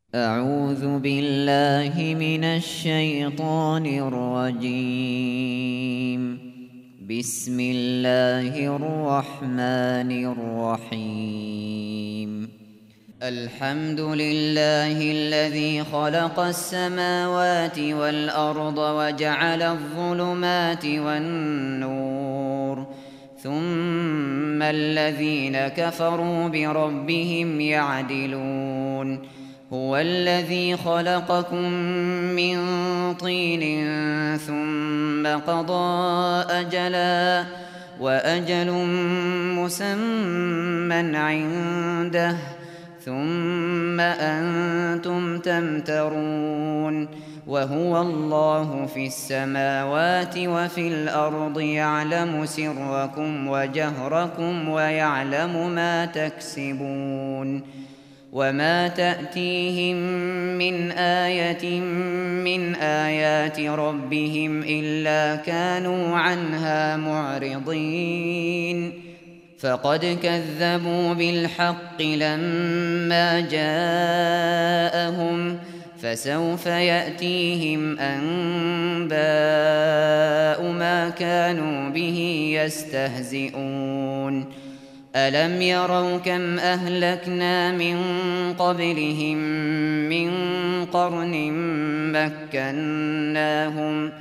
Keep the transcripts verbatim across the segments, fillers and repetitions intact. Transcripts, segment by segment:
أعوذ بالله من الشيطان الرجيم. بسم الله الرحمن الرحيم. الحمد لله الذي خلق السماوات والأرض وجعل الظلمات والنور، ثم الذين كفروا بربهم يعدلون. هو الذي خلقكم من طين ثم قضى أجلا وأجل مسمى عنده ثم أنتم تمترون. وهو الله في السماوات وفي الأرض يعلم سركم وجهركم ويعلم ما تكسبون. وما تأتيهم من آية من آيات ربهم إلا كانوا عنها معرضين. فقد كذبوا بالحق لما جاءهم، فسوف يأتيهم أنباء ما كانوا به يستهزئون. ألم يروا كم أهلكنا من قبلهم من قرن مكناهم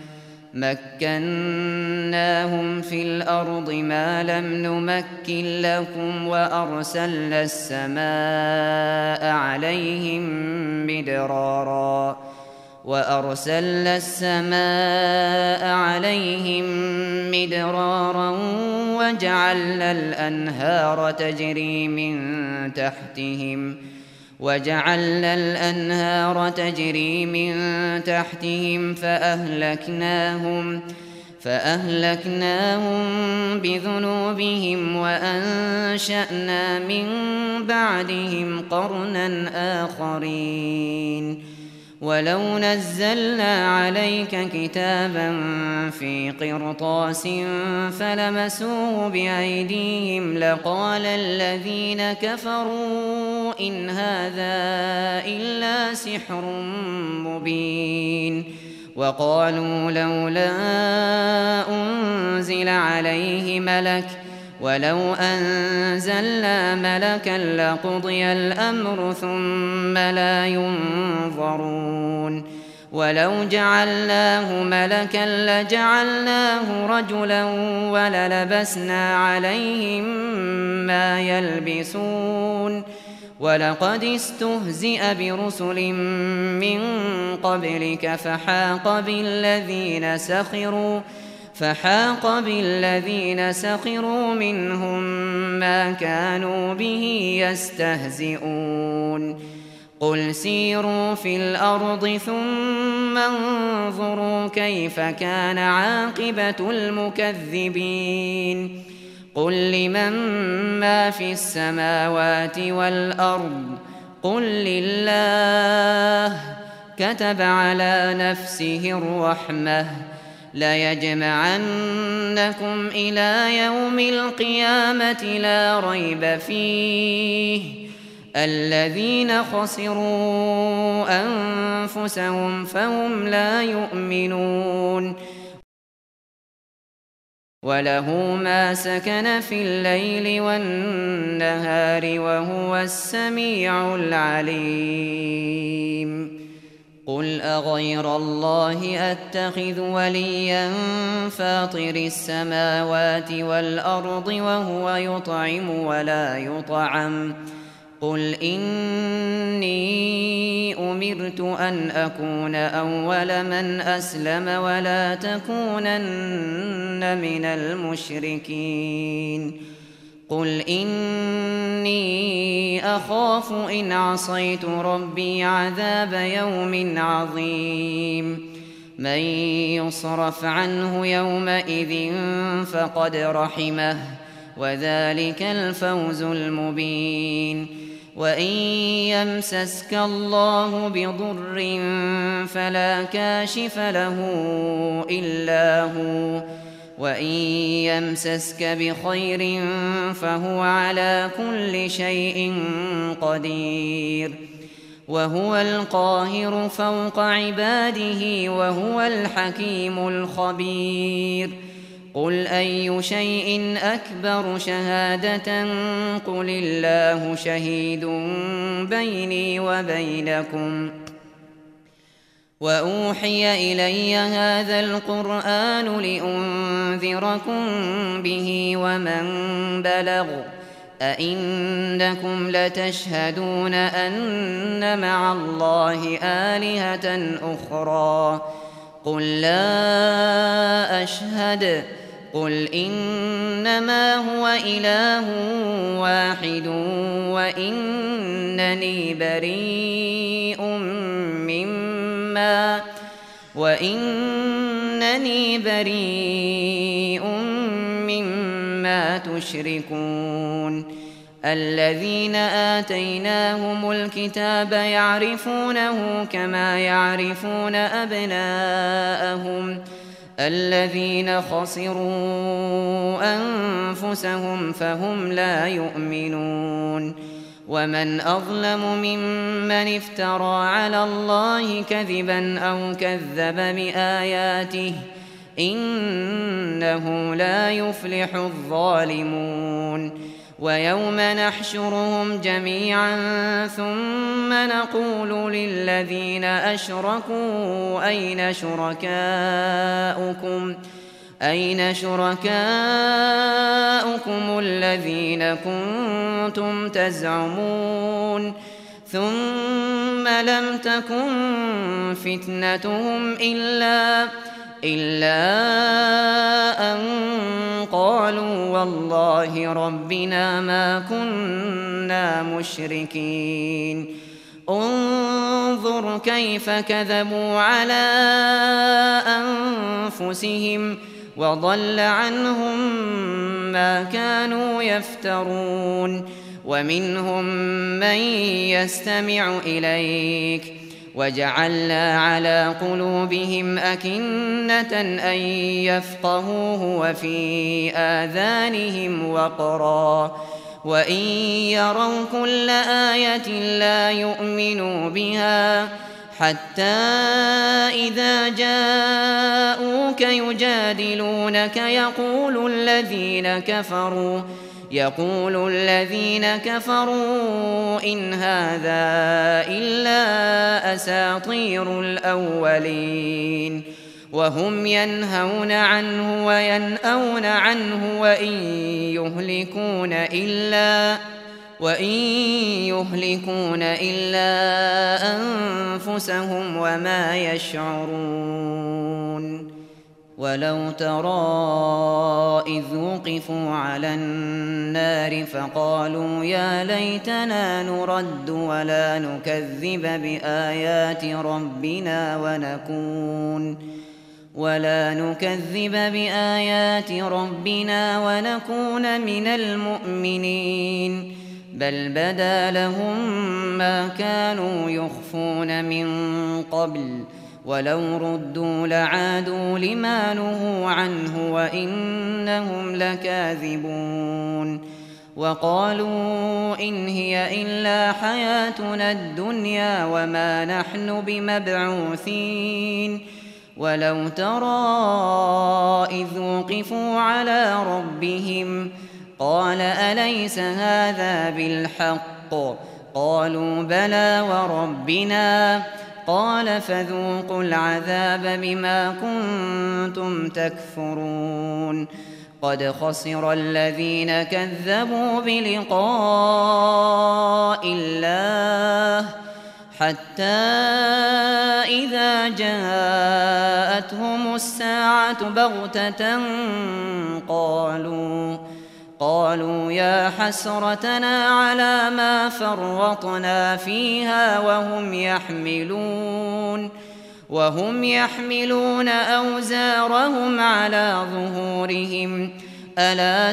مكناهم في الأرض ما لم نمكن لكم، وأرسلنا السماء عليهم مدرارا وأرسلنا السماء عليهم مدرارا وجعلنا الأنهار تجري من تحتهم وجعلنا الأنهار تجري من تحتهم فأهلكناهم فأهلكناهم بذنوبهم وأنشأنا من بعدهم قرنا آخرين. ولو نزلنا عليك كتابا في قرطاس فلمسوه بأيديهم لقال الذين كفروا إن هذا إلا سحر مبين. وقالوا لولا أنزل عليه ملك ولو أنزلنا ملكا لقضي الأمر ثم لا ينظرون. ولو جعلناه ملكا لجعلناه رجلا وللبسنا عليهم ما يلبسون. ولقد استهزئ برسل من قبلك فحاق بالذين سخروا فحاق بالذين سخروا منهم ما كانوا به يستهزئون. قل سيروا في الأرض ثم انظروا كيف كان عاقبة المكذبين. قل لمن ما في السماوات والأرض قل لله. كتب على نفسه الرحمة ليجمعنكم إلى يوم القيامة لا ريب فيه. الذين خسروا أنفسهم فهم لا يؤمنون. وله ما سكن في الليل والنهار وهو السميع العليم. قل أغير الله أتخذ وليا فاطر السماوات والأرض وهو يطعم ولا يطعم. قل إني أمرت أن أكون أول من أسلم ولا تكونن من المشركين. قل إني أخاف إن عصيت ربي عذاب يوم عظيم. من يصرف عنه يومئذ فقد رحمه وذلك الفوز المبين. وإن يمسسك الله بضر فلا كاشف له إلا هو وإن يمسسك بخير فهو على كل شيء قدير وهو القاهر فوق عباده وهو الحكيم الخبير قل أي شيء أكبر شهادة قل الله شهيد بيني وبينكم وأوحي إلي هذا القرآن لأنذركم به ومن بلغ أئنكم لتشهدون أن مع الله آلهة أخرى قل لا أشهد قل إنما هو إله واحد وإنني بريء مما وإنني بريء مما تشركون الذين آتيناهم الكتاب يعرفونه كما يعرفون أبناءهم الذين خسروا أنفسهم فهم لا يؤمنون ومن أظلم ممن افترى على الله كذبا أو كذب بآياته إنه لا يفلح الظالمون ويوم نحشرهم جميعا ثم نقول للذين أشركوا أين شركاؤكم أين شركاؤكم الذين كنتم تزعمون ثم لم تكن فتنتهم إلا إلا أن قالوا والله ربنا ما كنا مشركين انظر كيف كذبوا على أنفسهم وضل عنهم ما كانوا يفترون ومنهم من يستمع إليك وجعلنا على قلوبهم أكنة أن يفقهوه وفي آذانهم وقرا وإن يروا كل آية لا يؤمنوا بها حتى إذا جاءوك يجادلونك يقول الذين كفروا يقول الذين كفروا إن هذا إلا أساطير الأولين وهم ينهون عنه وينأون عنه وإن يهلكون إلا وإن يهلكون إلا أنفسهم وما يشعرون ولو ترى إذ وقفوا على النار فقالوا يا ليتنا نرد ولا نكذب بآيات ربنا ونكون ولا نكذب بآيات ربنا ونكون من المؤمنين بل بدا لهم ما كانوا يخفون من قبل ولو ردوا لعادوا لما نهوا عنه وإنهم لكاذبون وقالوا إن هي إلا حياتنا الدنيا وما نحن بمبعوثين ولو ترى إذ وقفوا على ربهم قال أليس هذا بالحق قالوا بلى وربنا قال فذوقوا العذاب بما كنتم تكفرون قد خسر الذين كذبوا بلقاء الله حتى إذا جاءتهم الساعة بغتة قالوا قالوا يا حسرتنا على ما فرطنا فيها وهم يحملون وهم يحملون أوزارهم على ظهورهم ألا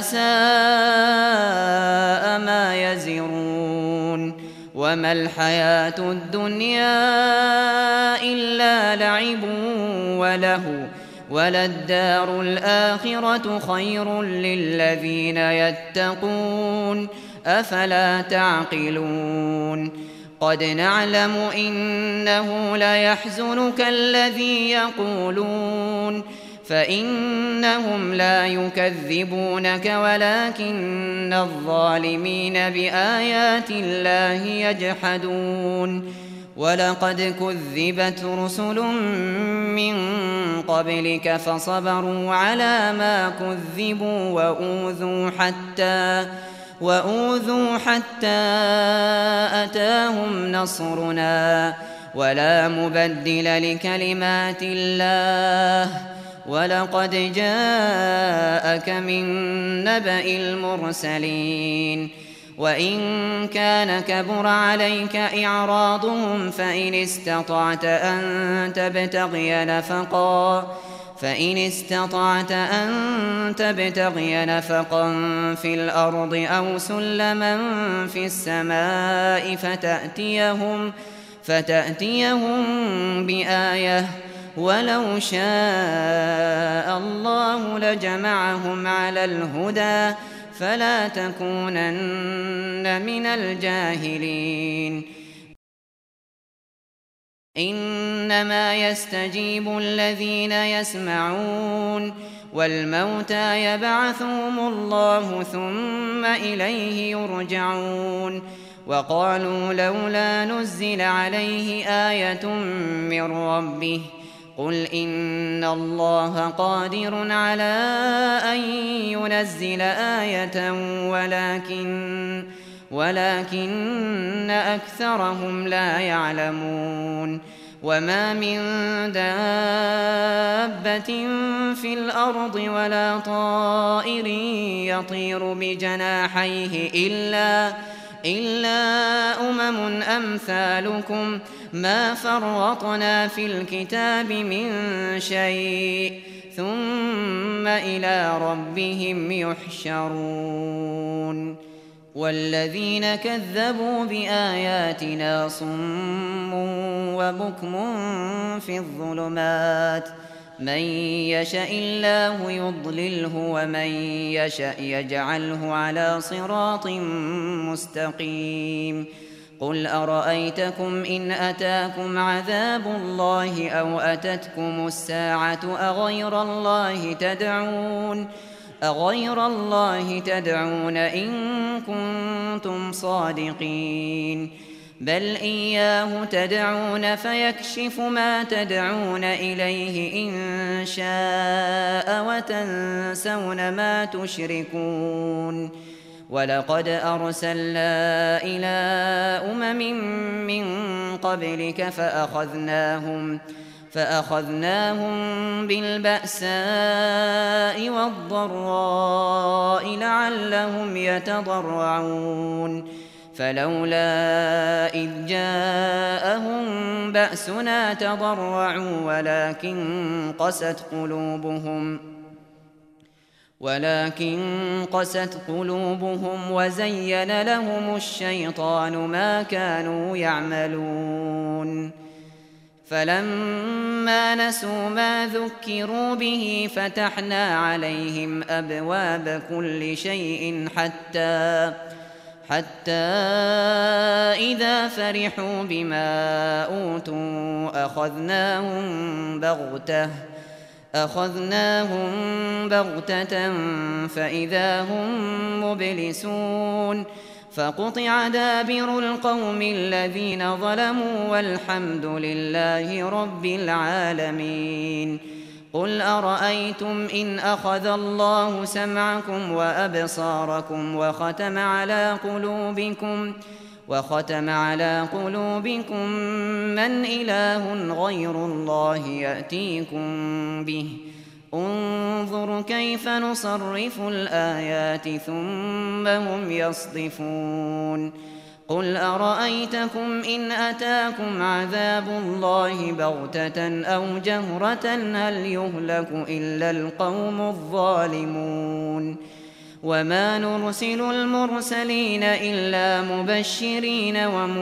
ساء ما يزرون وما الحياة الدنيا إلا لعب ولهو وللدار الآخرة خير للذين يتقون أفلا تعقلون قد نعلم إنه ليحزنك الذي يقولون فإنهم لا يكذبونك ولكن الظالمين بآيات الله يجحدون ولقد كذبت رسل من قبلك فصبروا على ما كذبوا وأوذوا حتى وأوذوا حتى أتاهم نصرنا ولا مبدل لكلمات الله ولقد جاءك من نبأ المرسلين وإن كان كبر عليك إعراضهم فإن استطعت أن تبتغي نفقا فإن استطعت أن تبتغي نفقا في الأرض أو سلما في السماء فتأتيهم فتأتيهم بآية ولو شاء الله لجمعهم على الهدى فلا تكونن من الجاهلين إنما يستجيب الذين يسمعون والموتى يبعثهم الله ثم إليه يرجعون وقالوا لولا نزل عليه آية من ربه قل إن الله قادر على أن ينزل آية ولكن ولكن أكثرهم لا يعلمون وما من دابة في الأرض ولا طائر يطير بجناحيه إلا إلا أمم أمثالكم ما فرطنا في الكتاب من شيء ثم إلى ربهم يحشرون والذين كذبوا بآياتنا صم وبكم في الظلمات من يشاء الله يضلله ومن يشاء يجعله على صراط مستقيم قل أرأيتكم إن أتاكم عذاب الله أو أتتكم الساعة أغير الله تدعون أغير الله تدعون إن كنتم صادقين بل إياه تدعون فيكشف ما تدعون إليه إن شاء وتنسون ما تشركون ولقد أرسلنا إلى أمم من قبلك فأخذناهم فأخذناهم بالبأساء والضراء لعلهم يتضرعون فلولا إذ جاءهم بأسنا تضرعوا ولكن قست قلوبهم ولكن قست قلوبهم وزين لهم الشيطان ما كانوا يعملون فلما نسوا ما ذكروا به فتحنا عليهم أبواب كل شيء حتى حتى إذا فرحوا بما أوتوا أخذناهم بغتة أخذناهم بغتة فإذا هم مبلسون فقطع دابر القوم الذين ظلموا والحمد لله رب العالمين قل أرأيتم إن أخذ الله سمعكم وأبصاركم وختم على قلوبكم وختم على قلوبكم من إله غير الله يأتيكم به انظر كيف نصرف الآيات ثم هم يصدفون قل أرأيتكم إن أتاكم عذاب الله بغتة أو جهرة هل يهلك إلا القوم الظالمون وما نرسل المرسلين إلا مبشرين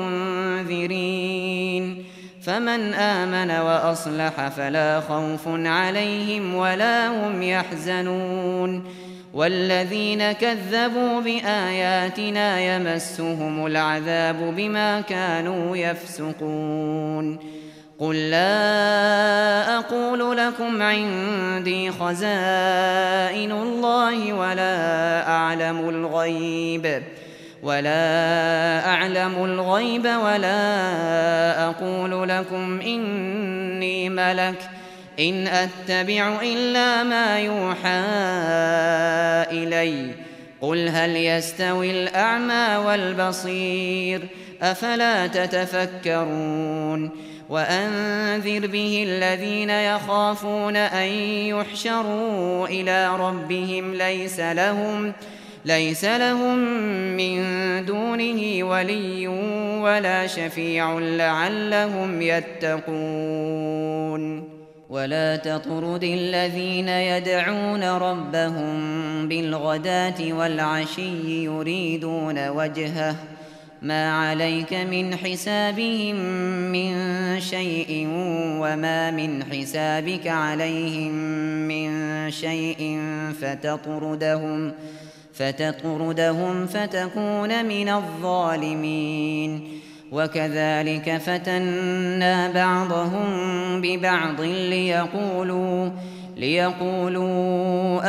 ومنذرين فمن آمن وأصلح فلا خوف عليهم ولا هم يحزنون والذين كذبوا بآياتنا يمسهم العذاب بما كانوا يفسقون قل لا أقول لكم عندي خزائن الله ولا أعلم الغيب ولا أعلم الغيب ولا أقول لكم إني ملك إن أتبع إلا ما يوحى إلي قل هل يستوي الأعمى والبصير أفلا تتفكرون وأنذر به الذين يخافون أن يحشروا إلى ربهم ليس لهم ليس لهم من دونه ولي ولا شفيع لعلهم يتقون ولا تطرد الذين يدعون ربهم بالغداة والعشي يريدون وجهه ما عليك من حسابهم من شيء وما من حسابك عليهم من شيء فتطردهم فتطردهم فتكون من الظالمين وكذلك فتنا بعضهم ببعض ليقولوا ليقولوا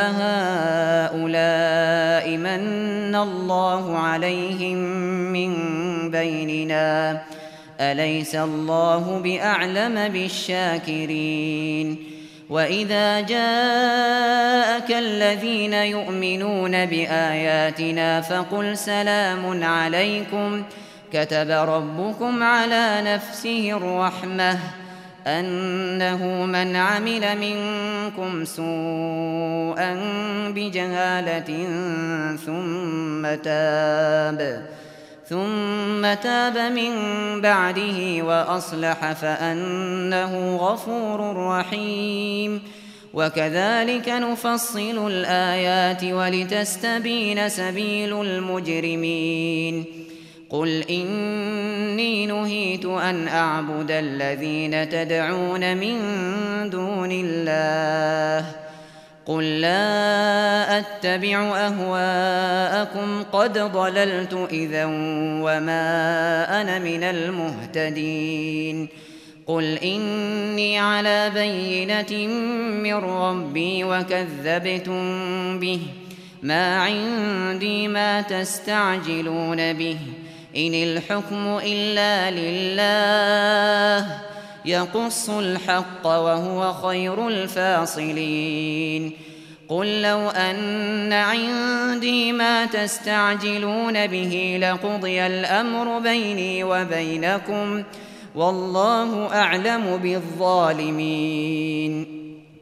أهؤلاء من الله عليهم من بيننا أليس الله بأعلم بالشاكرين وإذا جاءك الذين يؤمنون بآياتنا فقل سلام عليكم كتب ربكم على نفسه الرحمة أنه من عمل منكم سوءا بجهالة ثم تاب ثم تاب من بعده وأصلح فأنه غفور رحيم وكذلك نفصل الآيات ولتستبين سبيل المجرمين قل إني نهيت أن أعبد الذين تدعون من دون الله قل لا أتبع أهواءكم قد ضللت إذا وما أنا من المهتدين قل إني على بينة من ربي وكذبتم به ما عندي ما تستعجلون به إن الحكم إلا لله يقص الحق وهو خير الفاصلين قل لو أن عندي ما تستعجلون به لقضي الأمر بيني وبينكم والله أعلم بالظالمين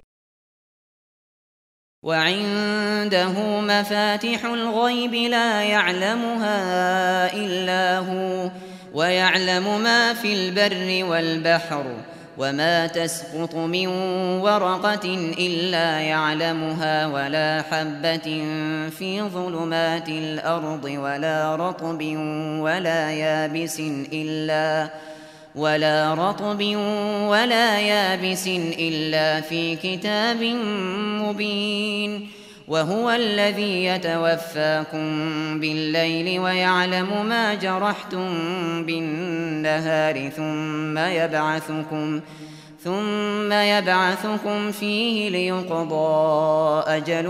وعنده مفاتح الغيب لا يعلمها إلا هو ويعلم ما في البر والبحر وما تسقط من ورقة إلا يعلمها ولا حبة في ظلمات الأرض ولا رطب ولا يابس إلا ولا رطب ولا يابس إلا في كتاب مبين وهو الذي يتوفاكم بالليل ويعلم ما جرحتم بالنهار ثم يبعثكم ثم يبعثكم فيه ليقضى أجل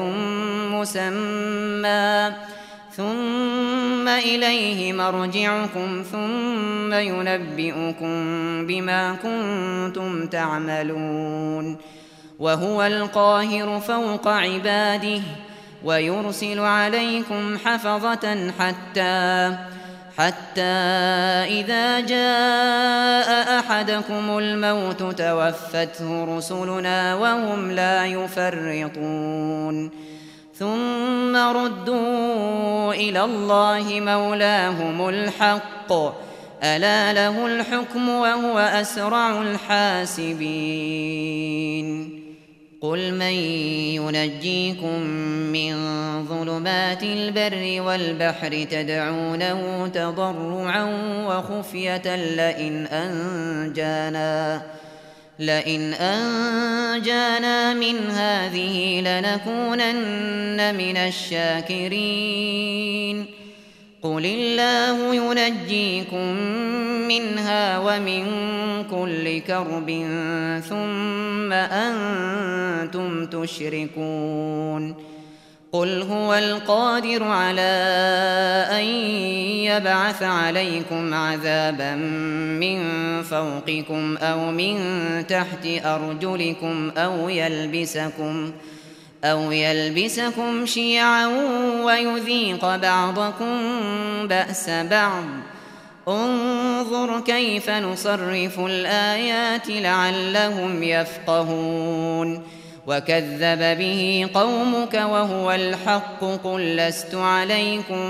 مسمى ثم إليه مرجعكم ثم ينبئكم بما كنتم تعملون وهو القاهر فوق عباده ويرسل عليكم حفظة حتى حتى إذا جاء أحدكم الموت توفته رسلنا وهم لا يفرطون ثم ردوا إلى الله مولاهم الحق ألا له الحكم وهو أسرع الحاسبين قل من ينجيكم من ظلمات البر والبحر تدعونه تضرعا وخفية لئن أنجانا لئن أنجانا من هذه لنكونن من الشاكرين قل الله ينجيكم منها ومن كل كرب ثم أنتم تشركون قل هو القادر على أن يبعث عليكم عذابا من فوقكم أو من تحت أرجلكم أو يلبسكم أو يلبسكم شيعا ويذيق بعضكم بأس بعض انظر كيف نصرف الآيات لعلهم يفقهون وكذب به قومك وهو الحق قل لست عليكم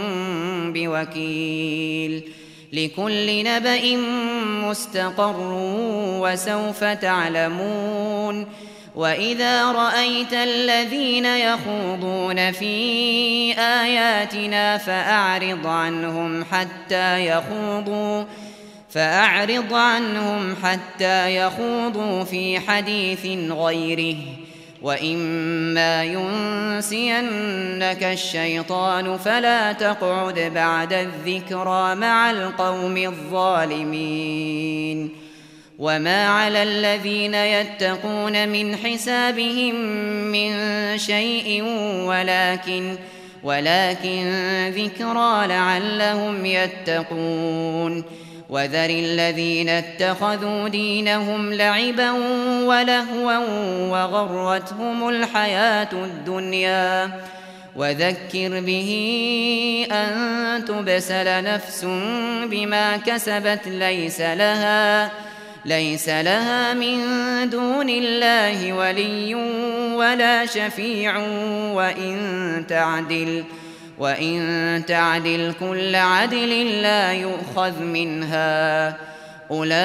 بوكيل لكل نبأ مستقر وسوف تعلمون وإذا رأيت الذين يخوضون في آياتنا فأعرض عنهم حتى يخوضوا فأعرض عنهم حتى يخوضوا في حديث غيره وإما ينسينك الشيطان فلا تقعد بعد الذكرى مع القوم الظالمين وما على الذين يتقون من حسابهم من شيء ولكن ولكن ذكرى لعلهم يتقون وذر الذين اتخذوا دينهم لعبا ولهوا وغرتهم الحياة الدنيا وذكر به أن تبسل نفس بما كسبت ليس لها ليس لها من دون الله ولي ولا شفيع وإن تعدل وإن تعدل كل عدل لا يؤخذ منها أولئك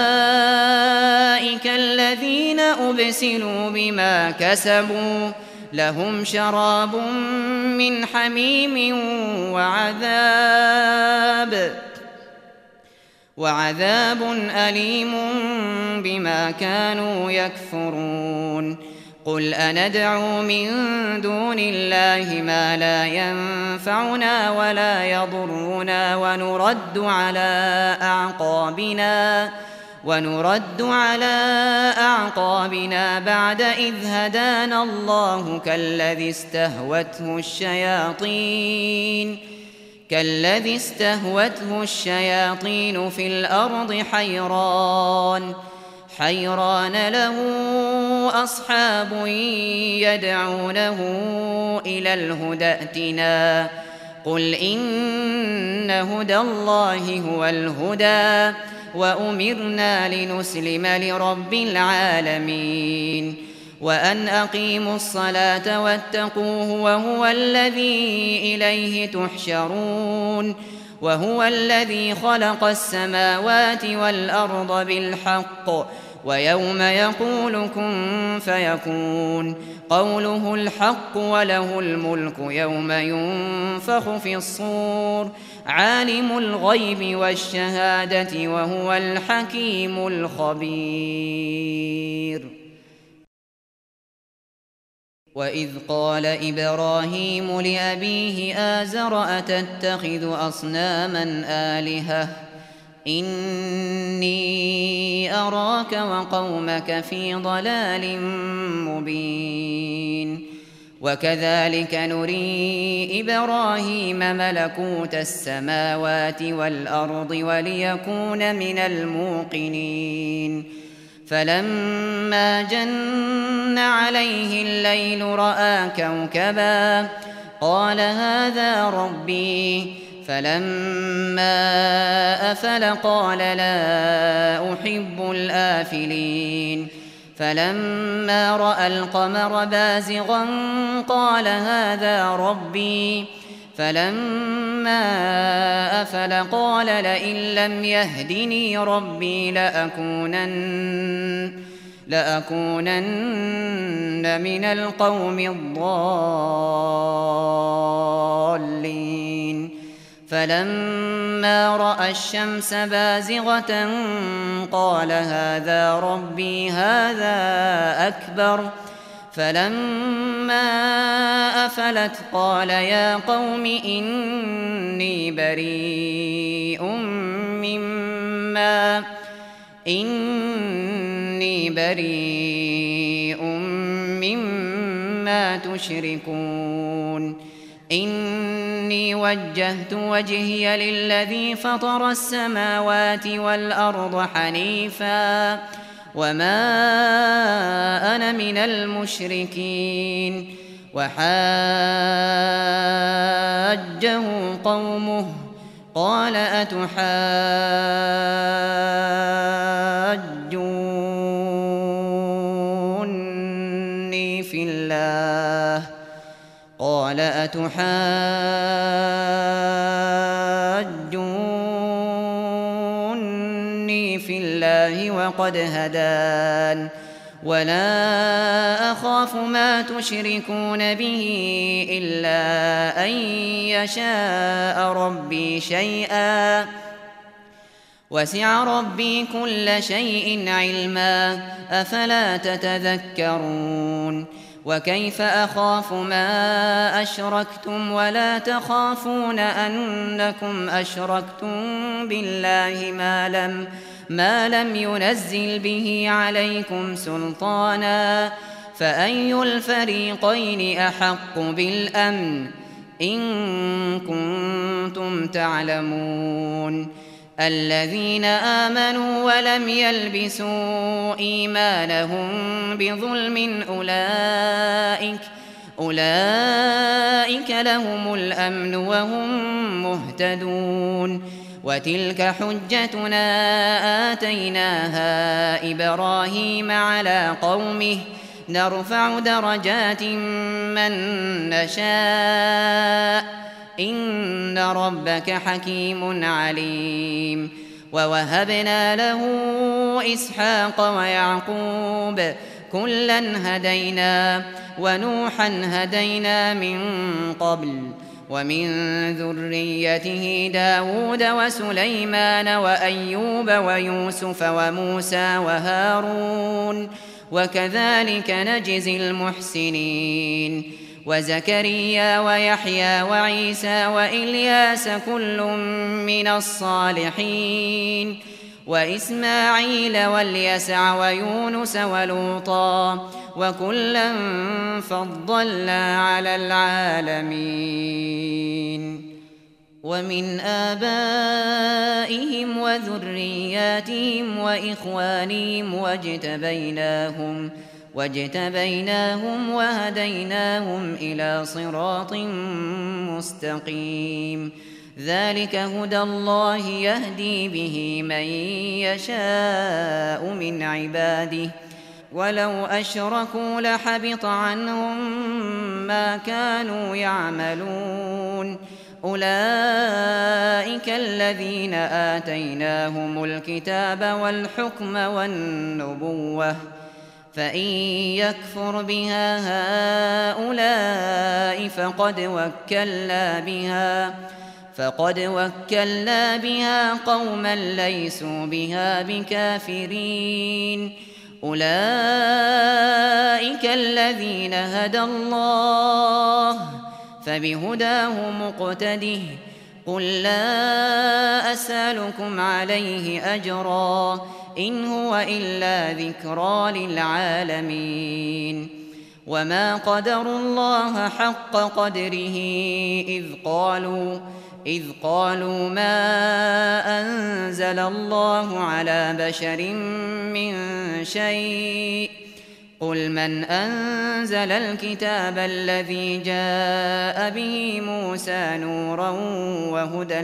الذين أبسلوا بما كسبوا لهم شراب من حميم وعذاب وعذاب أليم بما كانوا يكفرون قل أندعو من دون الله ما لا ينفعنا ولا يضرنا ونرد على أعقابنا ونرد على أعقابنا بعد إذ هدانا الله كالذي استهوته الشياطين كالذي استهوته الشياطين في الأرض حيران حيران له أصحاب يدعونه إلى الهدى ائتنا قل إن هدى الله هو الهدى وأمرنا لنسلم لرب العالمين وأن أقيموا الصلاة واتقوه وهو الذي إليه تحشرون وهو الذي خلق السماوات والأرض بالحق ويوم يقول كن فيكون قوله الحق وله الملك يوم ينفخ في الصور عالم الغيب والشهادة وهو الحكيم الخبير وإذ قال إبراهيم لأبيه آزر أتتخذ أصناما آلهة إني أراك وقومك في ضلال مبين وكذلك نري إبراهيم ملكوت السماوات والأرض وليكون من الموقنين فلما جن عليه الليل رأى كوكبا قال هذا ربي فلما أفل قال لا أحب الآفلين فلما رأى القمر بازغا قال هذا ربي فلما أفل قال لئن لم يهدني ربي لأكونن لأكونن من القوم الضالين فلما رأى الشمس بازغة قال هذا ربي هذا أكبر فلما أفلت قال يا قوم إني بريء مما إني بريء مما تشركون إني وجهت وجهي للذي فطر السماوات والأرض حنيفا وما أنا من المشركين وحاجه قومه قال أتحاجوني في الله قال أتحاجوني في الله وقد هدان ولا أخاف ما تشركون به إلا أن يشاء ربي شيئا وسع ربي كل شيء علما أفلا تتذكرون وكيف أخاف ما أشركتم ولا تخافون أنكم أشركتم بالله ما لم ما لم ينزل به عليكم سلطانا فأي الفريقين أحق بالأمن إن كنتم تعلمون الذين آمنوا ولم يلبسوا إيمانهم بظلم أولئك أولئك لهم الأمن وهم مهتدون وتلك حجتنا آتيناها إبراهيم على قومه نرفع درجات من نشاء إن ربك حكيم عليم ووهبنا له إسحاق ويعقوب كلا هدينا ونوحا هدينا من قبل ومن ذريته داود وسليمان وأيوب ويوسف وموسى وهارون وكذلك نجزي المحسنين وزكريا ويحيى وعيسى وإلياس كل من الصالحين وإسماعيل واليسع ويونس ولوطا وكلا فضلنا على العالمين ومن آبائهم وذرياتهم وإخوانهم واجتبيناهم واجتبيناهم وهديناهم إلى صراط مستقيم ذلك هدى الله يهدي به من يشاء من عباده ولو أشركوا لحبط عنهم ما كانوا يعملون أولئك الذين آتيناهم الكتاب والحكم والنبوة فإن يكفر بها هؤلاء فقد وكلنا بها فقد وكلنا بها قوما ليسوا بها بكافرين أولئك الذين هدى الله فبهداه مقتده قل لا أسألكم عليه أجرا إن هو إلا ذكرى للعالمين وما قدروا الله حق قدره إذ قالوا إذ قالوا ما أنزل الله على بشر من شيء قل من أنزل الكتاب الذي جاء به موسى نورا وهدى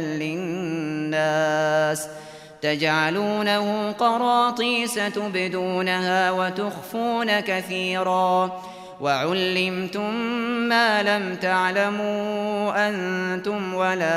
للناس تجعلونه قراطيس تبدونها وتخفون كثيرا وعلمتم ما لم تعلموا أنتم ولا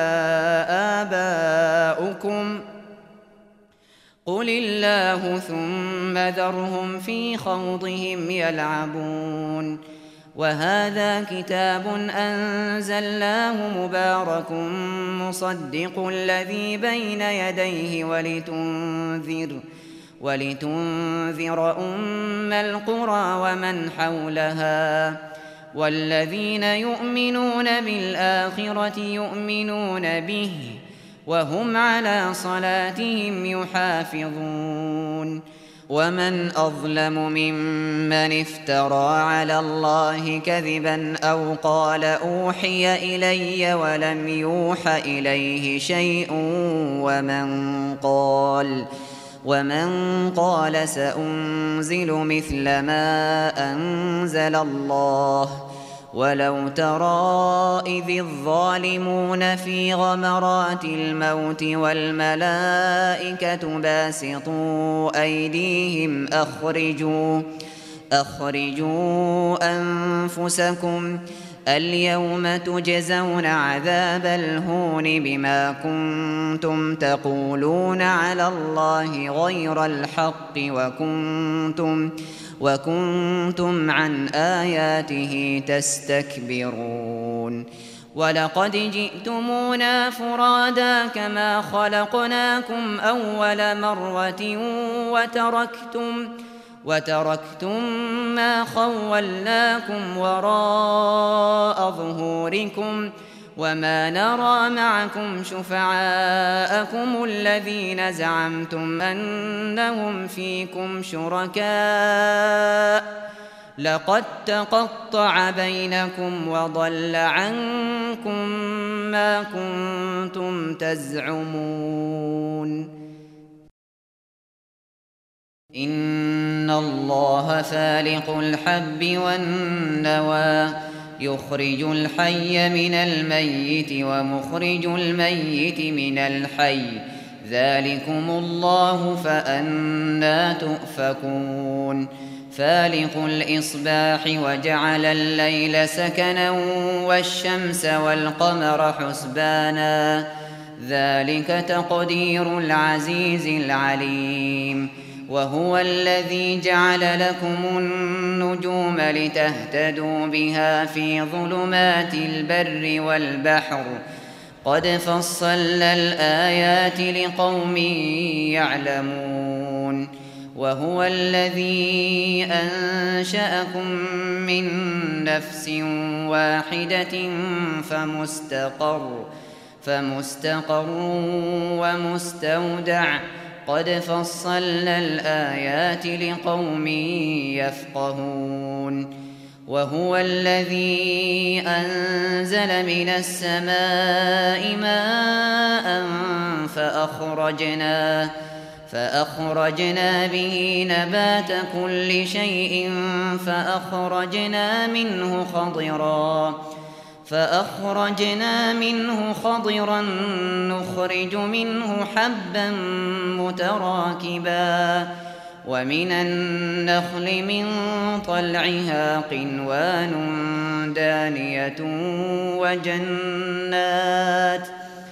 آباؤكم قل الله ثم ذرهم في خوضهم يلعبون وهذا كتاب أنزلناه مبارك مصدق الذي بين يديه ولتنذر ولتنذر أم القرى ومن حولها والذين يؤمنون بالآخرة يؤمنون به وهم على صلاتهم يحافظون ومن أظلم ممن افترى على الله كذبا أو قال أوحي إلي ولم يوح إليه شيء ومن قال ومن قال سأنزل مثل ما أنزل الله ولو ترى إذ الظالمون في غمرات الموت والملائكة باسطوا أيديهم أخرجوا أخرجوا أنفسكم اليوم تجزون عذاب الهون بما كنتم تقولون على الله غير الحق وكنتم وكنتم عن آياته تستكبرون ولقد جئتمونا فرادا كما خلقناكم أول مرة وتركتم وتركتم ما خولناكم وراء ظهوركم وما نرى معكم شفعاءكم الذين زعمتم أنهم فيكم شركاء لقد تقطع بينكم وضل عنكم ما كنتم تزعمون إن الله فالق الحب والنوى يخرج الحي من الميت ومخرج الميت من الحي ذلكم الله فأنى تؤفكون فالق الإصباح وجعل الليل سكنا والشمس والقمر حسبانا ذلك تقدير العزيز العليم وهو الذي جعل لكم النجوم لتهتدوا بها في ظلمات البر والبحر قد فصلنا الآيات لقوم يعلمون وهو الذي أنشأكم من نفس واحدة فمستقر فمستقر ومستودع قد فصلنا الآيات لقوم يفقهون وهو الذي أنزل من السماء ماء فأخرجنا فأخرجنا به نبات كل شيء فأخرجنا منه خضرا فأخرجنا منه خضرا نخرج منه حبا متراكبا ومن النخل من طلعها قنوان دانية وجنات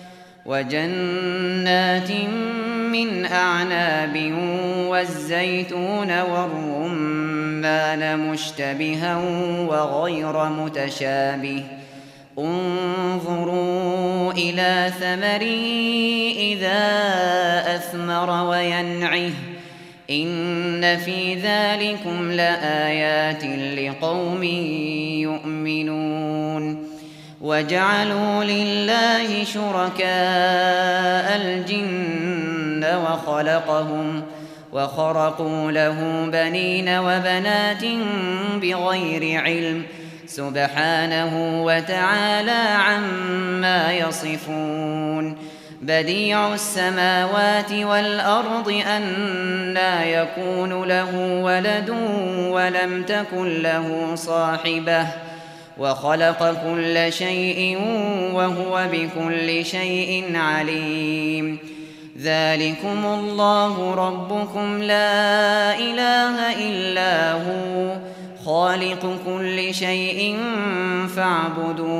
وجنات من أعناب والزيتون والرمان مشتبها وغير متشابه انظروا إلى ثمره إذا أثمر وينعه إن في ذلكم لآيات لقوم يؤمنون وجعلوا لله شركاء الجن وخلقهم وخرقوا له بنين وبنات بغير علم سبحانه وتعالى عما يصفون بديع السماوات والأرض أنى يكون له ولد ولم تكن له صاحبة وخلق كل شيء وهو بكل شيء عليم ذلكم الله ربكم لا إله إلا هو خالق كل شيء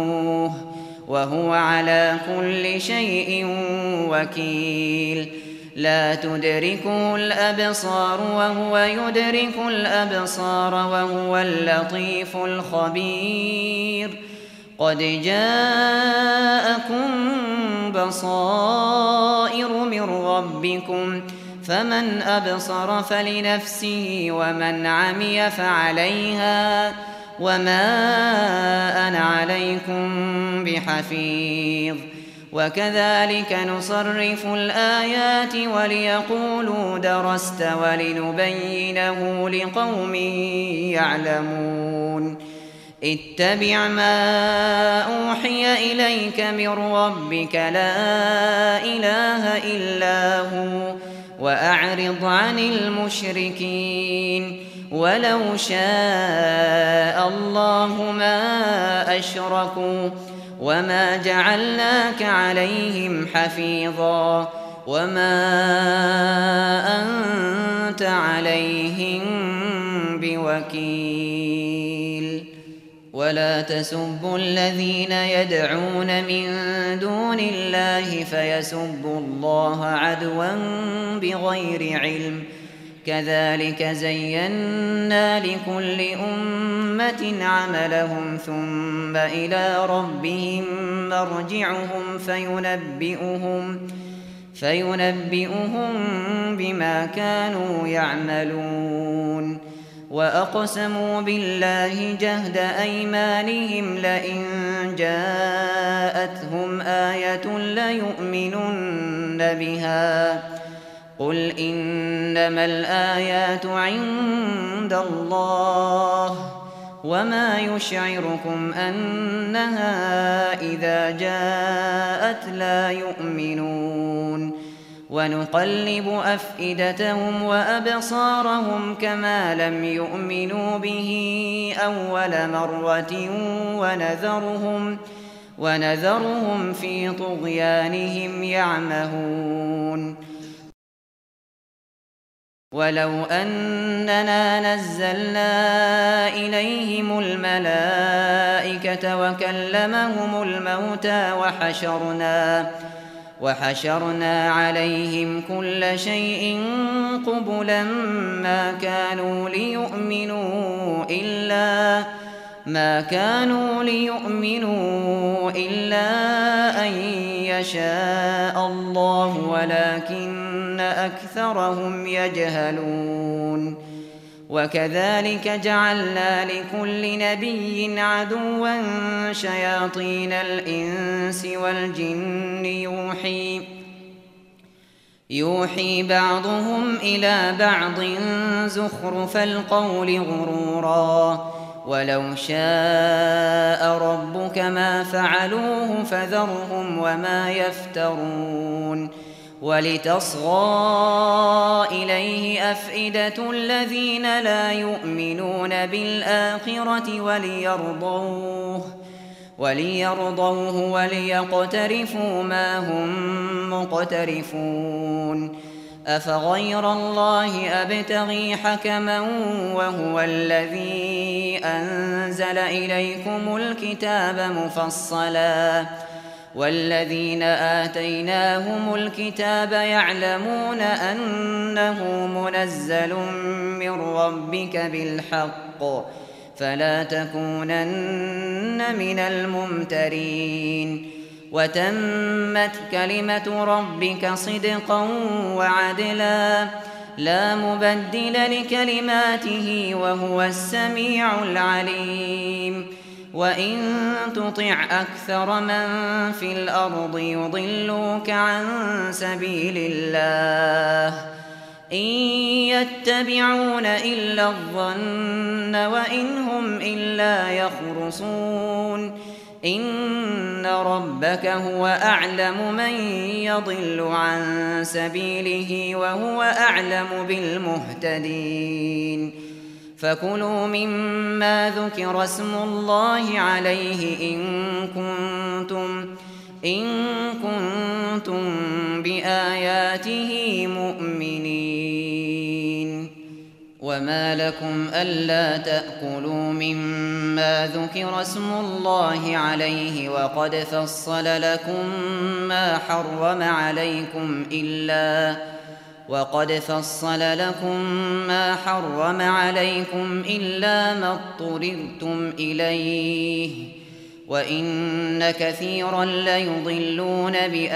فاعبدوه وهو على كل شيء وكيل لا تدركه الأبصار وهو يدرك الأبصار وهو اللطيف الخبير. قد جاءكم بصائر من ربكم فمن أبصر فلنفسه ومن عمي فعليها وما أنا عليكم بحفيظ. وكذلك نصرف الآيات وليقولوا درست ولنبينه لقوم يعلمون. اتبع ما أوحي إليك من ربك لا إله إلا هو وأعرض عن المشركين. ولو شاء الله ما أشركوا وما جعلناك عليهم حفيظا وما أنت عليهم بوكيل. ولا تسبوا الذين يدعون من دون الله فيسبوا الله عدوا بغير علم. كذلك زينا لكل أمة عملهم ثم إلى ربهم مرجعهم فينبئهم, فينبئهم بما كانوا يعملون. وأقسموا بالله جهد أيمانهم لئن جاءتهم آية ليؤمنن بها. قل إنما الآيات عند الله وما يشعركم أنها إذا جاءت لا يؤمنون. ونقلب أفئدتهم وأبصارهم كما لم يؤمنوا به أول مرة ونذرهم, ونذرهم في طغيانهم يعمهون. ولو أننا نزلنا إليهم الملائكة وكلمهم الموتى وحشرنا, وحشرنا عليهم كل شيء قبلا ما كانوا ليؤمنوا إلا ما كانوا ليؤمنوا إلا أن يشاء الله ولكن أكثرهم يجهلون. وكذلك جعلنا لكل نبي عدوا شياطين الإنس والجن يوحي يوحي بعضهم إلى بعض زخرف القول غرورا. ولو شاء ربك ما فعلوه فذرهم وما يفترون. ولتصغى إليه أفئدة الذين لا يؤمنون بالآخرة وليرضوه, وليرضوه وليقترفوا ما هم مقترفون. أفغير الله أبتغي حكما وهو الذي أنزل إليكم الكتاب مفصلا والذين آتيناهم الكتاب يعلمون أنه منزل من ربك بالحق فلا تكونن من الممترين. وتمت كلمة ربك صدقا وعدلا لا مبدل لكلماته وهو السميع العليم. وإن تطع أكثر من في الأرض يضلوك عن سبيل الله إن يتبعون إلا الظن وإن هم إلا يخرصون. إن ربك هو أعلم من يضل عن سبيله وهو أعلم بالمهتدين. فكلوا مما ذكر اسم الله عليه إن كنتم, إن كنتم بآياته مؤمنين. وما لكم ألا تأكلوا مما ذكر اسم الله عليه وقد فصل لكم ما حرم عليكم إلا وقد فصل لكم ما حرم عليكم إلا ما اضطررتم إليه وإن كثيرا ليضلون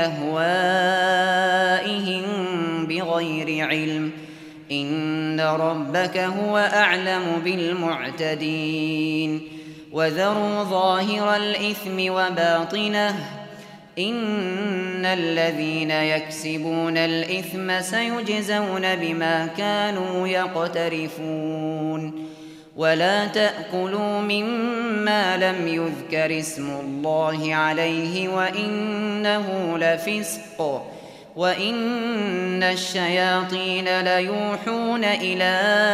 بأهوائهم بغير علم إن ربك هو أعلم بالمعتدين وذروا ظاهر الإثم وباطنه إن الذين يكسبون الإثم سيجزون بما كانوا يقترفون ولا تأكلوا مما لم يذكر اسم الله عليه وإنه لفسق وإن الشياطين ليوحون إلى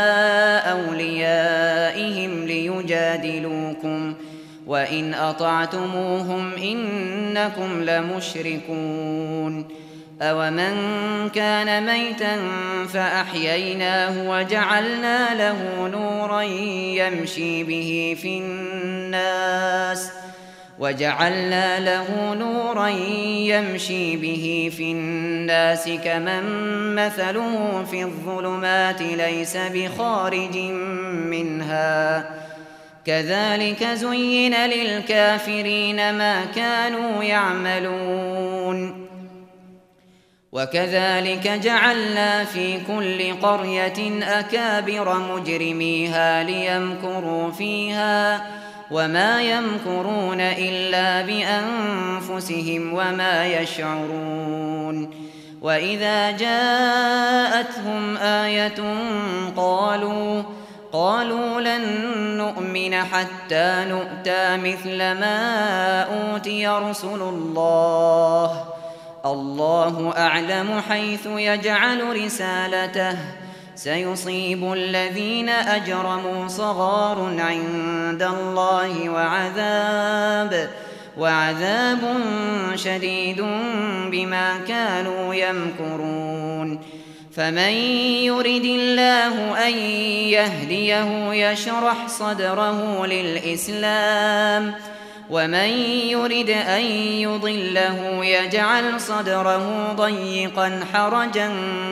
أوليائهم ليجادلوكم وإن أطعتموهم إنكم لمشركون أومن كان ميتا فأحييناه وجعلنا له نورا يمشي به في الناس وجعلنا له نورا يمشي به في الناس كمن مثله في الظلمات ليس بخارج منها كذلك زين للكافرين ما كانوا يعملون وكذلك جعلنا في كل قرية أكابر مجرميها ليمكروا فيها وما يمكرون إلا بأنفسهم وما يشعرون وإذا جاءتهم آية قالوا قالوا لن نؤمن حتى نؤتى مثل ما أوتي رسل الله الله أعلم حيث يجعل رسالته سيصيب الذين أجرموا صغار عند الله وعذاب وعذاب شديد بما كانوا يمكرون فمن يرد الله أن يهديه يشرح صدره للإسلام ومن يرد أن يضله يجعل صدره ضيقا حرجا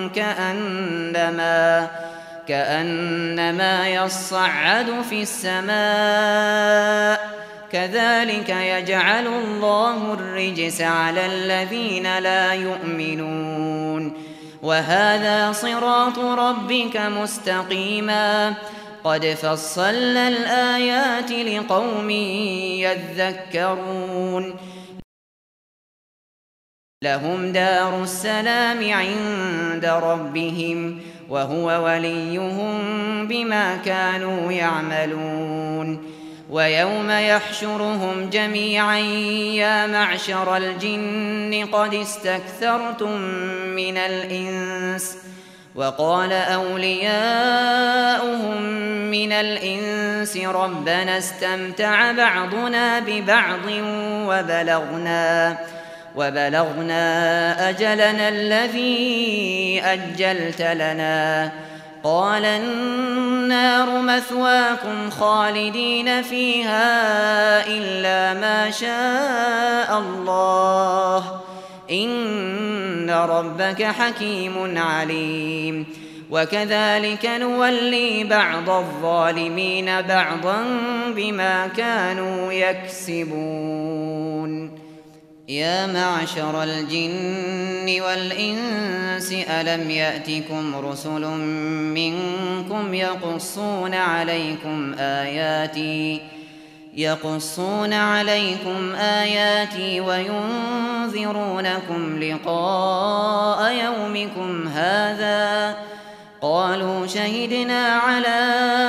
كأنما كأنما يصعد في السماء كذلك يجعل الله الرجس على الذين لا يؤمنون وهذا صراط ربك مستقيما قد فصلنا الآيات لقوم يذكرون لهم دار السلام عند ربهم وهو وليهم بما كانوا يعملون ويوم يحشرهم جميعا يا معشر الجن قد استكثرتم من الإنس وقال أولياؤهم من الإنس ربنا استمتع بعضنا ببعض وبلغنا وبلغنا أجلنا الذي أجلت لنا قال النار مثواكم خالدين فيها إلا ما شاء الله إن ربك حكيم عليم وكذلك نولي بعض الظالمين بعضا بما كانوا يكسبون يا معشر الجن والإنس ألم يأتكم رسل منكم يقصون عليكم آياتي يقصون عليكم آياتي وينذرونكم لقاء يومكم هذا قالوا شهدنا على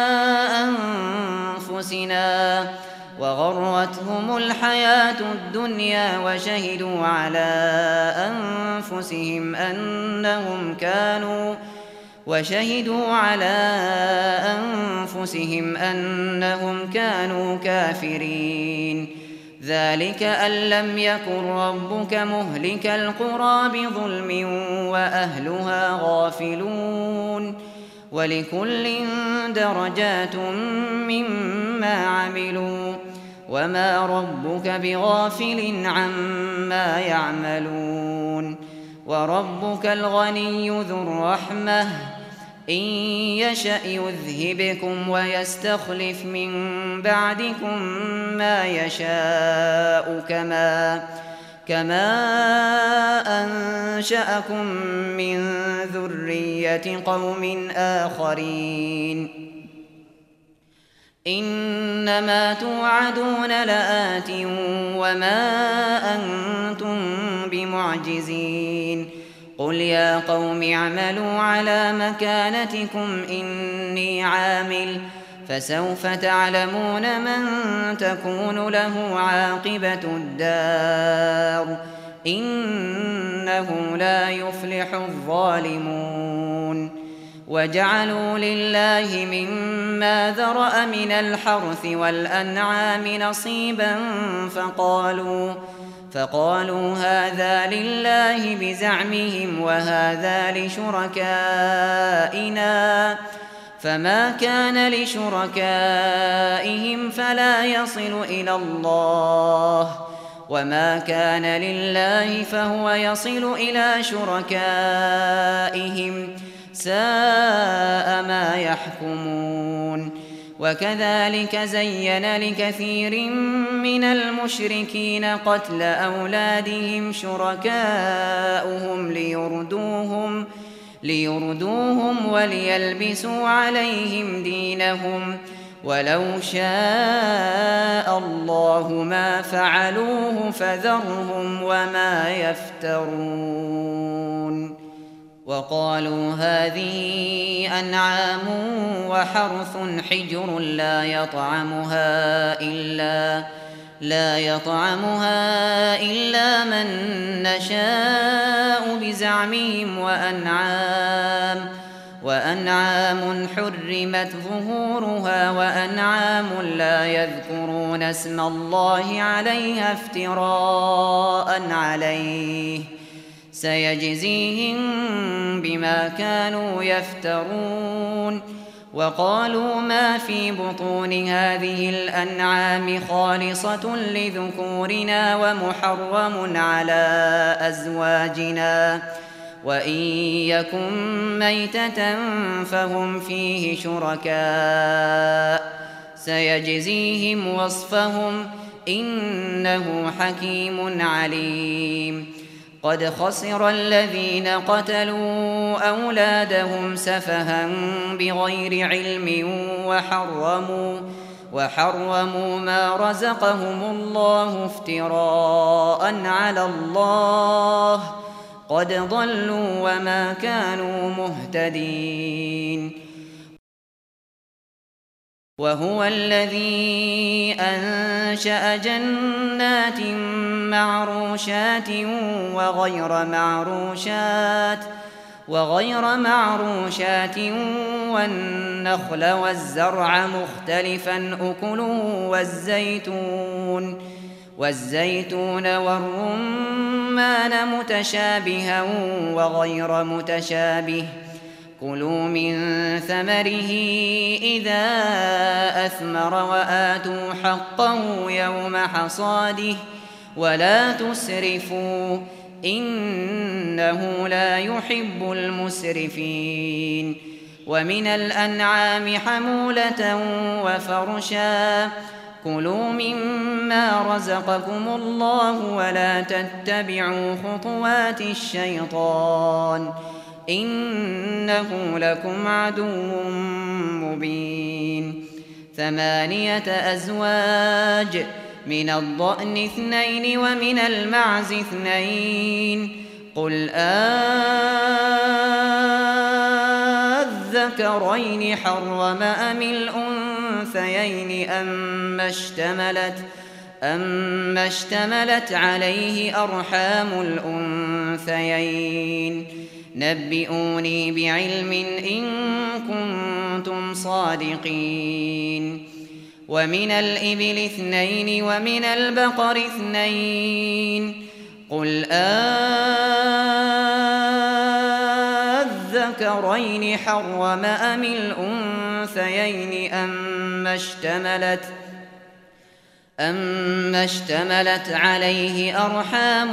أنفسنا وغرتهم الحياة الدنيا وشهدوا على أنفسهم أنهم كانوا وشهدوا على أنفسهم أنهم كانوا كافرين ذلك أن لم يكن ربك مهلك القرى بظلم وأهلها غافلون ولكل درجات مما عملوا وما ربك بغافل عما يعملون وربك الغني ذو الرحمة إن يشأ يذهبكم ويستخلف من بعدكم ما يشاء كما كما أنشأكم من ذرية قوم آخرين إنما توعدون لآت وما أنتم بمعجزين قل يا قوم اعملوا على مكانتكم إني عامل فسوف تعلمون من تكون له عاقبة الدار إنه لا يفلح الظالمون وجعلوا لله مما ذرأ من الحرث والأنعام نصيبا فقالوا فقالوا هذا لله بزعمهم وهذا لشركائنا فما كان لشركائهم فلا يصل إلى الله وما كان لله فهو يصل إلى شركائهم ساء ما يحكمون وكذلك زين لكثير من المشركين قتل أولادهم شركاؤهم ليردوهم ليردوهم وليلبسوا عليهم دينهم ولو شاء الله ما فعلوه فذرهم وما يفترون وقالوا هذه أنعام وحرث حجر لا يطعمها إلا لا يطعمها إلا من نشاء بزعمهم وأنعام وأنعام حرمت ظهورها وأنعام لا يذكرون اسم الله عليها افتراء عليه سيجزيهم بما كانوا يفترون وقالوا ما في بطون هذه الأنعام خالصة لذكورنا ومحرم على أزواجنا وإن يكن ميتة فهم فيه شركاء سيجزيهم وصفهم إنه حكيم عليم قد خسر الذين قتلوا أولادهم سفها بغير علم وحرموا وحرموا ما رزقهم الله افتراء على الله قد ضلوا وما كانوا مهتدين وهو الذي أنشأ جنات معروشات وغير معروشات وغير معروشات والنخل والزرع مختلفا أكله والزيتون والزيتون والرمان متشابها وغير متشابه كلوا من ثمره إذا أثمر وآتوا حقه يوم حصاده ولا تسرفوا إنه لا يحب المسرفين ومن الأنعام حمولة وفرشا كلوا مما رزقكم الله ولا تتبعوا خطوات الشيطان إنه لكم عدو مبين ثمانية أزواج من الضأن اثنين ومن المعز اثنين قل أذكرين حرم أم الأنثيين أما اشتملت أما اشتملت عليه أرحام الأنثيين نبئوني بعلم إن كنتم صادقين ومن الإبل اثنين ومن البقر اثنين قل أذكرين حرم أم الأنثيين أما اشتملت أما اشتملت عليه أرحام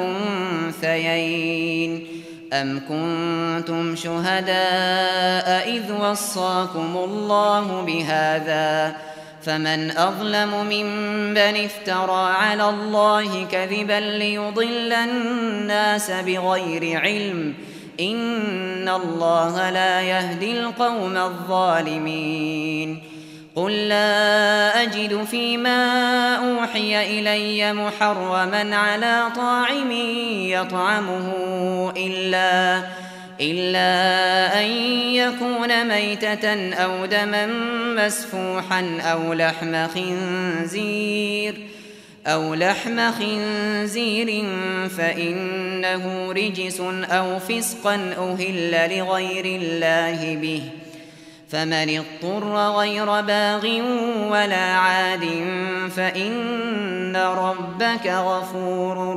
الأنثيين أم كنتم شهداء إذ وصاكم الله بهذا فمن أظلم ممن افترى على الله كذبا ليضل الناس بغير علم إن الله لا يهدي القوم الظالمين قل لا أجد فيما أوحي إلي محرما على طاعم يطعمه إلا, إلا أن يكون ميتة أو دما مسفوحا أو لحم خنزير أو لحم خنزير فإنه رجس أو فسقا أهل لغير الله به فمن اضطر غير باغ ولا عاد فإن ربك غفور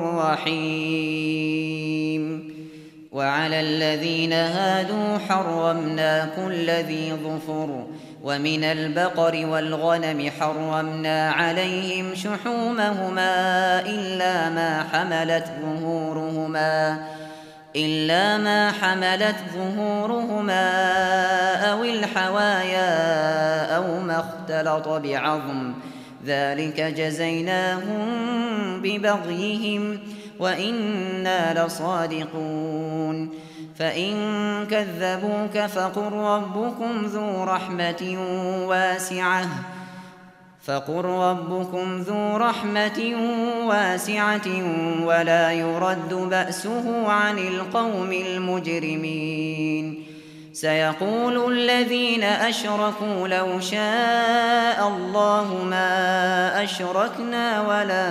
رحيم وعلى الذين هادوا حرمنا كل ذي ظفر ومن البقر والغنم حرمنا عليهم شحومهما إلا ما حملت ظهورهما إلا ما حملت ظهورهما أو الحوايا أو ما اختلط بعظم ذلك جزيناهم ببغيهم وإنا لصادقون فإن كذبوك فقل ربكم ذو رحمة واسعة فقل ربكم ذو رحمة واسعة ولا يرد بأسه عن القوم المجرمين سيقول الذين أشركوا لو شاء الله ما أشركنا ولا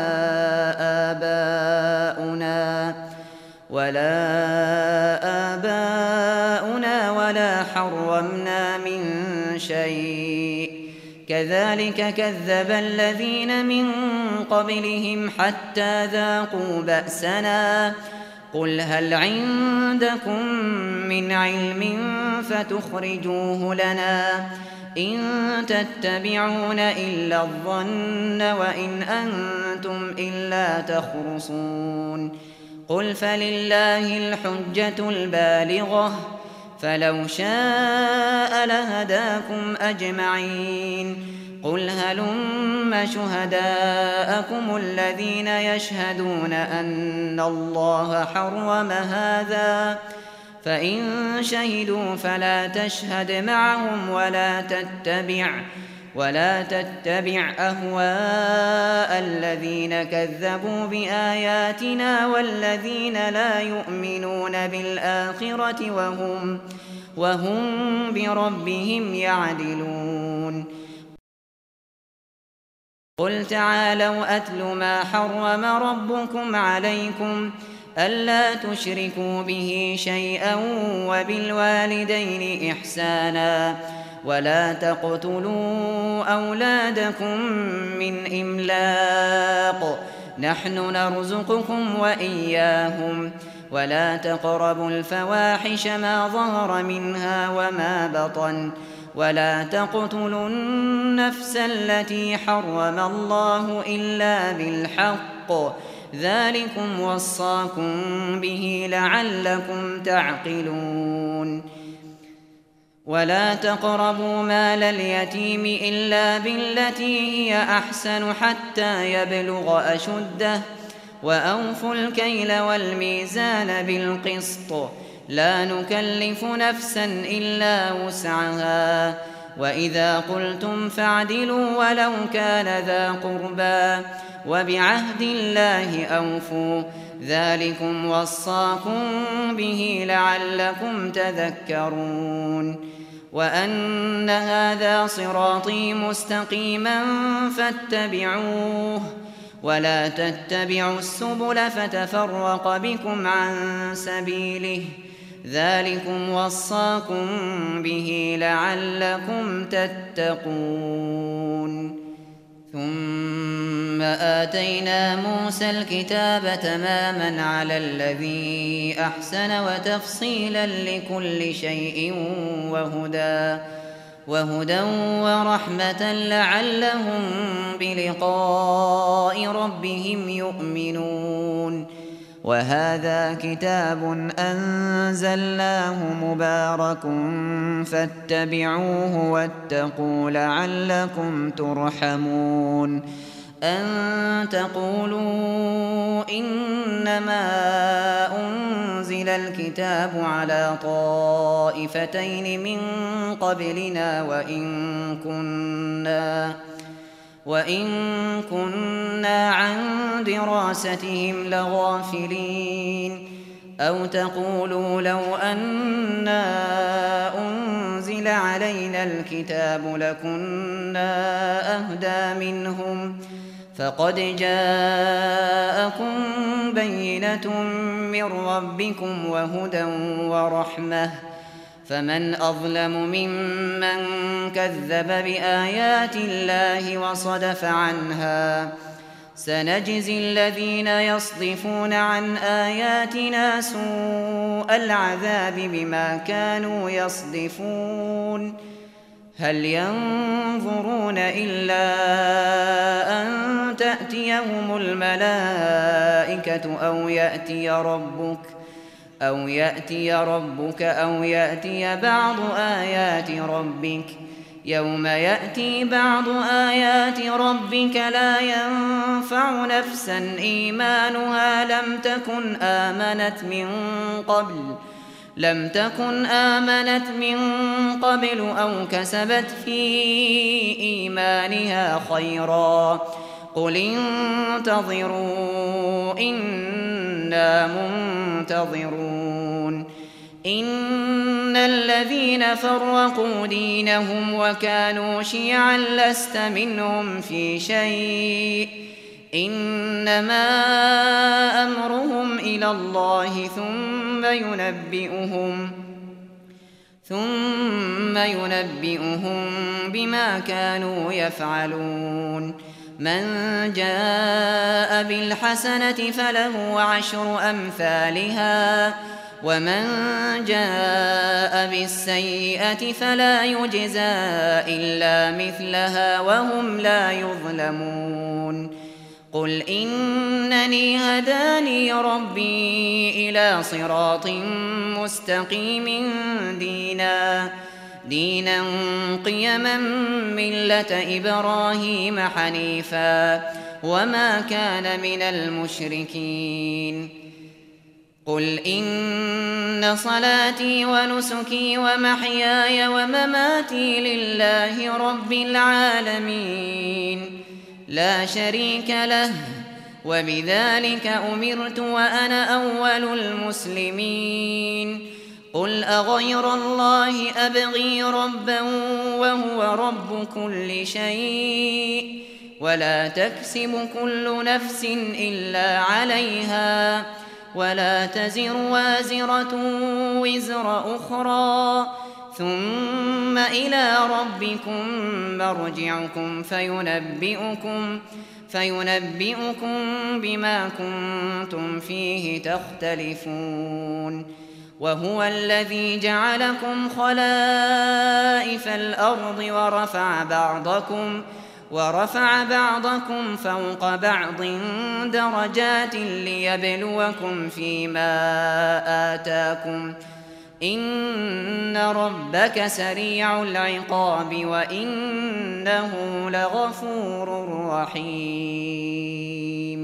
آباؤنا ولا آباؤنا ولا حرمنا من شيء كذلك كذب الذين من قبلهم حتى ذاقوا بأسنا قل هل عندكم من علم فتخرجوه لنا إن تتبعون إلا الظن وإن أنتم إلا تخرصون قل فلله الحجة البالغة فلو شاء لهداكم أجمعين قل هلم شهداءكم الذين يشهدون أن الله حرم هذا فإن شهدوا فلا تشهد معهم ولا تتبع ولا تتبع أهواء الذين كذبوا بآياتنا والذين لا يؤمنون بالآخرة وهم, وهم بربهم يعدلون قل تعالوا أتل ما حرم ربكم عليكم ألا تشركوا به شيئا وبالوالدين إحسانا ولا تقتلوا أولادكم من إملاق نحن نرزقكم وإياهم ولا تقربوا الفواحش ما ظهر منها وما بطن ولا تقتلوا النفس التي حرم الله إلا بالحق ذلكم وصاكم به لعلكم تعقلون ولا تقربوا مال اليتيم إلا بالتي هي أحسن حتى يبلغ أشده وأوفوا الكيل والميزان بالقسط لا نكلف نفسا إلا وسعها وإذا قلتم فاعدلوا ولو كان ذا قربى وبعهد الله أوفوا ذلكم وصاكم به لعلكم تذكرون وأن هذا صراطي مستقيما فاتبعوه ولا تتبعوا السبل فتفرق بكم عن سبيله ذلكم وصاكم به لعلكم تتقون ثم آتينا موسى الكتاب تماما على الذي أحسن وتفصيلا لكل شيء وهدى وهدى ورحمة لعلهم بلقاء ربهم يؤمنون. وهذا كتاب أنزلناه مبارك فاتبعوه واتقوا لعلكم ترحمون. أن تقولوا إنما أنزل الكتاب على طائفتين من قبلنا وإن كنا وإن كنا عن دراستهم لغافلين. أو تقولوا لو أنا أنزل علينا الكتاب لكنا أهدى منهم فقد جاءكم بينة من ربكم وهدى ورحمة فمن أظلم ممن كذب بآيات الله وصدف عنها. سنجزي الذين يصدفون عن آياتنا سوء العذاب بما كانوا يصدفون. هل ينظرون إلا أن تأتيهم الملائكة أو يأتي ربك أو يأتي ربك أو يأتي بعض آيات ربك يوم يأتي بعض آيات ربك لا ينفع نفسا إيمانها لم تكن آمنت من قبل لم تكن آمنت من قبل أو كسبت في إيمانها خيرا قل انتظروا إنا منتظرون. إن الذين فرقوا دينهم وكانوا شيعا لست منهم في شيء إنما أمرهم إلى الله ثم ينبئهم ثم ينبئهم بما كانوا يفعلون. من جاء بالحسنة فله عشر أمثالها ومن جاء بالسيئة فلا يجزى إلا مثلها وهم لا يظلمون. قل إنني هداني ربي إلى صراط مستقيم دينا دينا قيما ملة إبراهيم حنيفا وما كان من المشركين. قل إن صلاتي ونسكي ومحياي ومماتي لله رب العالمين لا شريك له وبذلك أمرت وأنا أول المسلمين. قل أغير الله أبغي ربا وهو رب كل شيء ولا تكسب كل نفس إلا عليها ولا تزر وازرة وزر أخرى ثم إلى ربكم مرجعكم فينبئكم فينبئكم بما كنتم فيه تختلفون. وهو الذي جعلكم خلائف الأرض ورفع بعضكم ورفع بعضكم فوق بعض درجات ليبلوكم فيما آتاكم إن ربك سريع العقاب وإنه لغفور رحيم.